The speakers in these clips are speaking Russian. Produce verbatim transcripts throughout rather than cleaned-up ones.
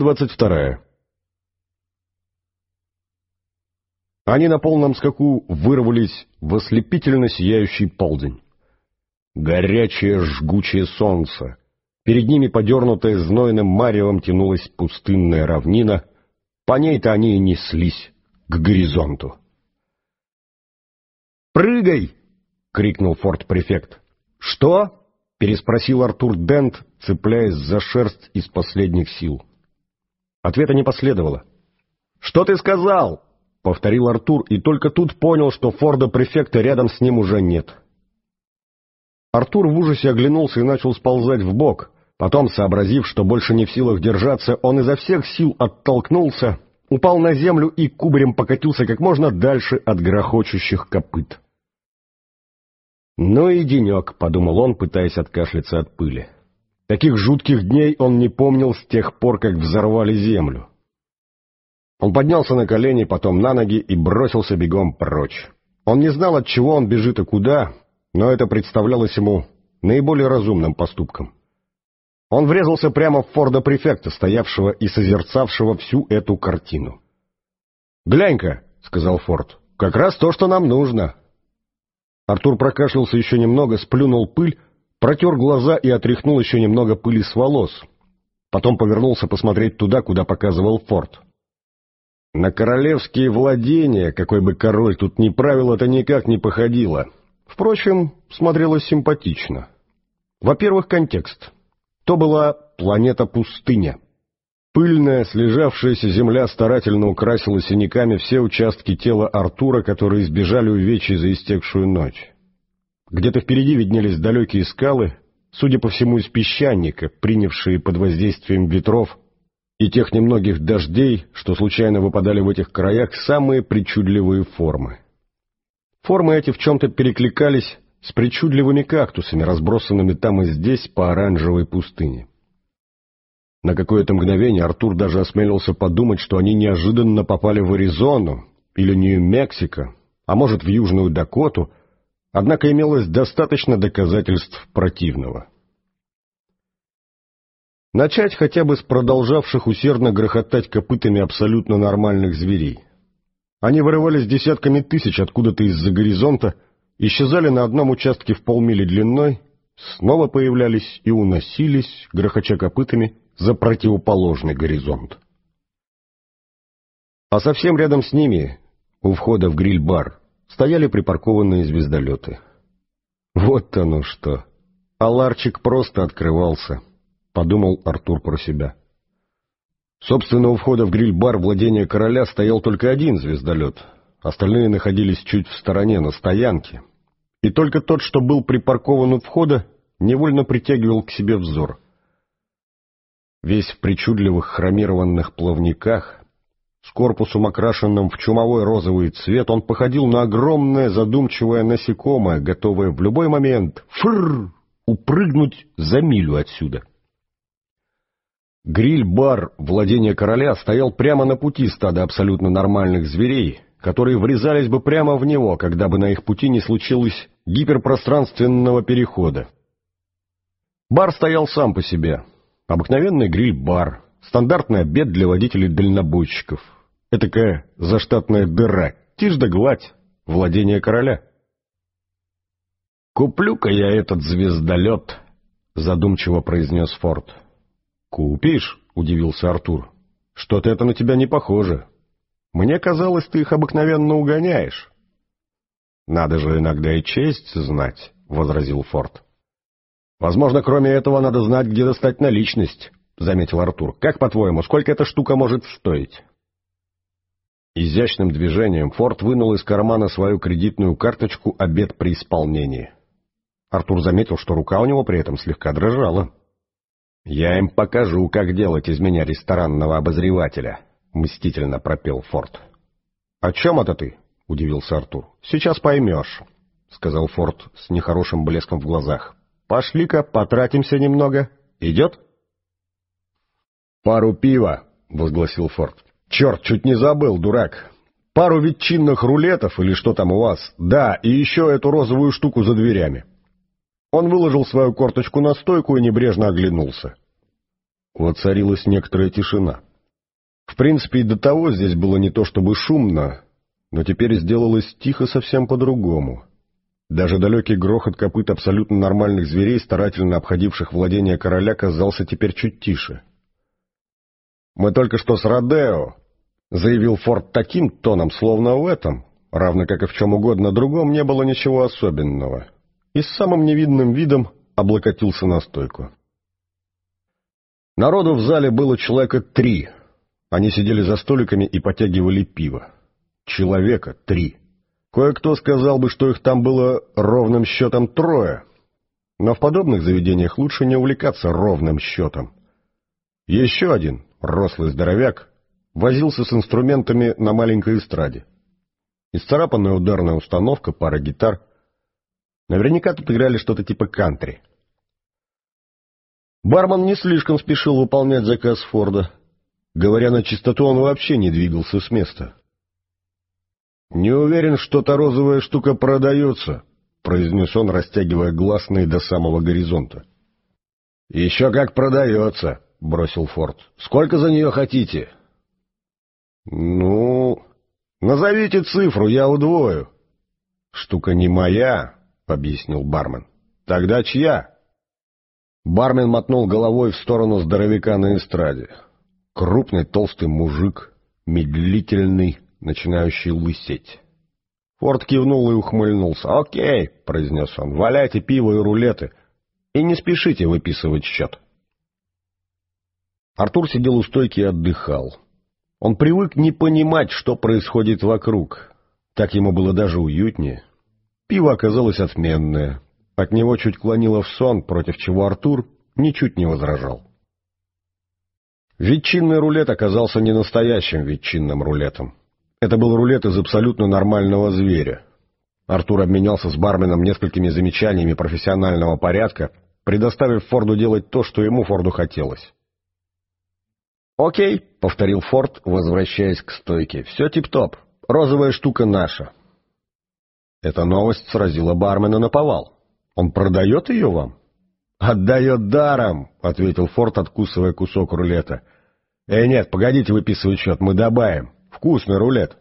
двадцать вторая. Они на полном скаку вырвались в ослепительно сияющий полдень. Горячее жгучее солнце. Перед ними, подернутая знойным маревом, тянулась пустынная равнина. По ней-то они и неслись к горизонту. «Прыгай!» — крикнул форт-префект. «Что?» — переспросил Артур Дент, цепляясь за шерсть из последних сил. Ответа не последовало. «Что ты сказал?» — повторил Артур, и только тут понял, что форда-префекта рядом с ним уже нет. Артур в ужасе оглянулся и начал сползать вбок. Потом, сообразив, что больше не в силах держаться, он изо всех сил оттолкнулся, упал на землю и кубарем покатился как можно дальше от грохочущих копыт. «Ну и денек», — подумал он, пытаясь откашляться от пыли. Таких жутких дней он не помнил с тех пор, как взорвали землю. Он поднялся на колени, потом на ноги и бросился бегом прочь. Он не знал, от чего он бежит и куда, но это представлялось ему наиболее разумным поступком. Он врезался прямо в форда-префекта, стоявшего и созерцавшего всю эту картину. «Глянь-ка», — сказал Форд, — «как раз то, что нам нужно». Артур прокашлялся еще немного, сплюнул пыль, протер глаза и отряхнул еще немного пыли с волос. Потом повернулся посмотреть туда, куда показывал Форд. На королевские владения, какой бы король тут ни правил, это никак не походило. Впрочем, смотрелось симпатично. Во-первых, контекст. То была планета-пустыня. Пыльная, слежавшаяся земля старательно украсила синяками все участки тела Артура, которые избежали увечий за истекшую ночь. Где-то впереди виднелись далекие скалы, судя по всему, из песчаника, принявшие под воздействием ветров и тех немногих дождей, что случайно выпадали в этих краях, самые причудливые формы. Формы эти в чем-то перекликались с причудливыми кактусами, разбросанными там и здесь по оранжевой пустыне. На какое-то мгновение Артур даже осмелился подумать, что они неожиданно попали в Аризону или Нью-Мексико, а может, в Южную Дакоту, однако имелось достаточно доказательств противного. Начать хотя бы с продолжавших усердно грохотать копытами абсолютно нормальных зверей. Они вырывались десятками тысяч откуда-то из-за горизонта, исчезали на одном участке в полмили длиной, снова появлялись и уносились, грохоча копытами, за противоположный горизонт. А совсем рядом с ними, у входа в гриль-бар, стояли припаркованные звездолеты. Вот оно что! А ларчик просто открывался, подумал Артур про себя. Собственно, у входа в гриль-бар владения короля стоял только один звездолет, остальные находились чуть в стороне, на стоянке, и только тот, что был припаркован у входа, невольно притягивал к себе взор. Весь в причудливых хромированных плавниках, с корпусом, окрашенным в чумовой розовый цвет, он походил на огромное задумчивое насекомое, готовое в любой момент фрррр упрыгнуть за милю отсюда. Гриль-бар владения короля стоял прямо на пути стада абсолютно нормальных зверей, которые врезались бы прямо в него, когда бы на их пути не случилось гиперпространственного перехода. Бар стоял сам по себе. Обыкновенный гриль-бар, стандартный обед для водителей-дальнобойщиков. Этакая заштатная дыра, тишь да гладь, владение короля. «Куплю-ка я этот звездолет», — задумчиво произнес Форд. «Купишь?» — удивился Артур. «Что-то это на тебя не похоже. Мне казалось, ты их обыкновенно угоняешь». «Надо же иногда и честь знать», — возразил Форд. «Возможно, кроме этого надо знать, где достать наличность», — заметил Артур. «Как, по-твоему, сколько эта штука может стоить?» Изящным движением Форд вынул из кармана свою кредитную карточку «Обед при исполнении». Артур заметил, что рука у него при этом слегка дрожала. «Я им покажу, как делать из меня ресторанного обозревателя», — мстительно пропел Форд. «О чем это ты?» — удивился Артур. «Сейчас поймешь», — сказал Форд с нехорошим блеском в глазах. «Пошли-ка, потратимся немного. Идет?» «Пару пива», — возгласил Форд. «Черт, чуть не забыл, дурак. Пару ветчинных рулетов или что там у вас. Да, и еще эту розовую штуку за дверями». Он выложил свою карточку на стойку и небрежно оглянулся. Воцарилась некоторая тишина. В принципе, и до того здесь было не то чтобы шумно, но теперь сделалось тихо совсем по-другому. Даже далекий грохот копыт абсолютно нормальных зверей, старательно обходивших владения короля, казался теперь чуть тише. «Мы только что с Родео», — заявил Форд таким тоном, словно в этом, равно как и в чем угодно другом, не было ничего особенного, и с самым невидным видом облокотился на стойку. Народу в зале было человека три. Они сидели за столиками и потягивали пиво. Человека три. Кое-кто сказал бы, что их там было ровным счетом трое, но в подобных заведениях лучше не увлекаться ровным счетом. Еще один, рослый здоровяк, возился с инструментами на маленькой эстраде. Исцарапанная ударная установка, пара гитар. Наверняка тут играли что-то типа кантри. Бармен не слишком спешил выполнять заказ Форда. Говоря на чистоту, он вообще не двигался с места. «Не уверен, что та розовая штука продается», — произнес он, растягивая гласные до самого горизонта. «Еще как продается», — бросил Форд. «Сколько за нее хотите?» «Ну, назовите цифру, я удвою». «Штука не моя», — объяснил бармен. «Тогда чья?» Бармен мотнул головой в сторону здоровяка на эстраде. Крупный толстый мужик, медлительный, начинающий лысеть. Форд кивнул и ухмыльнулся. «Окей», — произнес он, — «валяйте пиво и рулеты, и не спешите выписывать счет». Артур сидел у стойки и отдыхал. Он привык не понимать, что происходит вокруг. Так ему было даже уютнее. Пиво оказалось отменное. От него чуть клонило в сон, против чего Артур ничуть не возражал. Ветчинный рулет оказался не настоящим ветчинным рулетом. Это был рулет из абсолютно нормального зверя. Артур обменялся с барменом несколькими замечаниями профессионального порядка, предоставив Форду делать то, что ему, Форду, хотелось. «Окей», — повторил Форд, возвращаясь к стойке, — «все тип-топ. Розовая штука наша». Эта новость сразила бармена наповал. «Он продает ее вам?» «Отдает даром», — ответил Форд, откусывая кусок рулета. «Эй, нет, погодите выписывать счет, мы добавим. Вкусный рулет».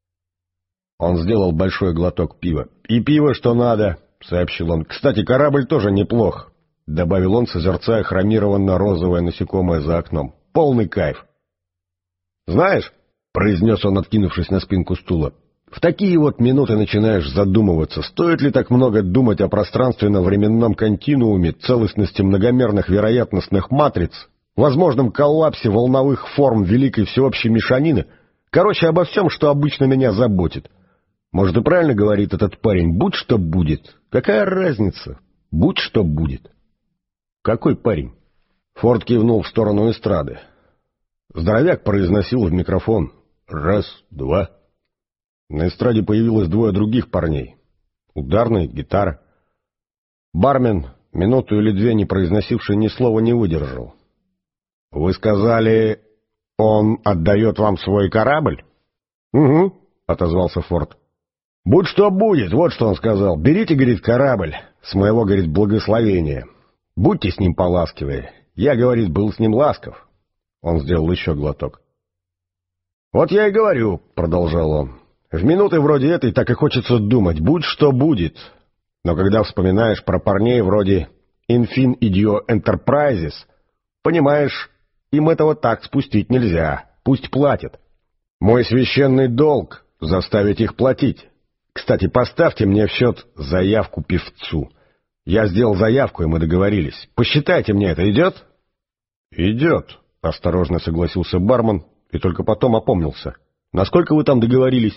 Он сделал большой глоток пива. «И пиво, что надо», — сообщил он. «Кстати, корабль тоже неплох», — добавил он, созерцая хромированно-розовое насекомое за окном. «Полный кайф». «Знаешь», — произнес он, откинувшись на спинку стула, — «в такие вот минуты начинаешь задумываться, стоит ли так много думать о пространственно-временном континууме, целостности многомерных вероятностных матриц, возможном коллапсе волновых форм великой всеобщей мешанины, короче, обо всем, что обычно меня заботит. Может, и правильно говорит этот парень, будь что будет. Какая разница? Будь что будет». «Какой парень?» Форд кивнул в сторону эстрады. Здоровяк произносил в микрофон: «Раз, два». На эстраде появилось двое других парней. Ударный, гитара. Бармен, минуту или две не произносивший ни слова, не выдержал. «Вы сказали, он отдает вам свой корабль?» «Угу», — отозвался Форд. «Будь что будет, вот что он сказал. Берите, — говорит, — корабль, с моего, — говорит, — благословения. Будьте с ним поласкивы. Я, — говорит, — был с ним ласков». Он сделал еще глоток. «Вот я и говорю, — продолжал он, — в минуты вроде этой так и хочется думать, будь что будет. Но когда вспоминаешь про парней вроде Infin Idio Enterprises, понимаешь, им этого так спустить нельзя, пусть платят. Мой священный долг — заставить их платить. Кстати, поставьте мне в счет заявку певцу. Я сделал заявку, и мы договорились. Посчитайте мне, это идет?» «Идет», — осторожно согласился бармен, и только потом опомнился. «Насколько вы там договорились?»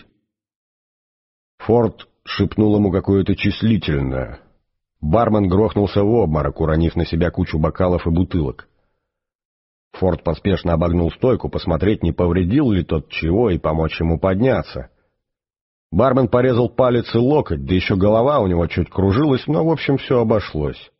Форд шепнул ему какое-то числительное. Бармен грохнулся в обморок, уронив на себя кучу бокалов и бутылок. Форд поспешно обогнул стойку, посмотреть, не повредил ли тот чего, и помочь ему подняться. Бармен порезал палец и локоть, да еще голова у него чуть кружилась, но, в общем, все обошлось.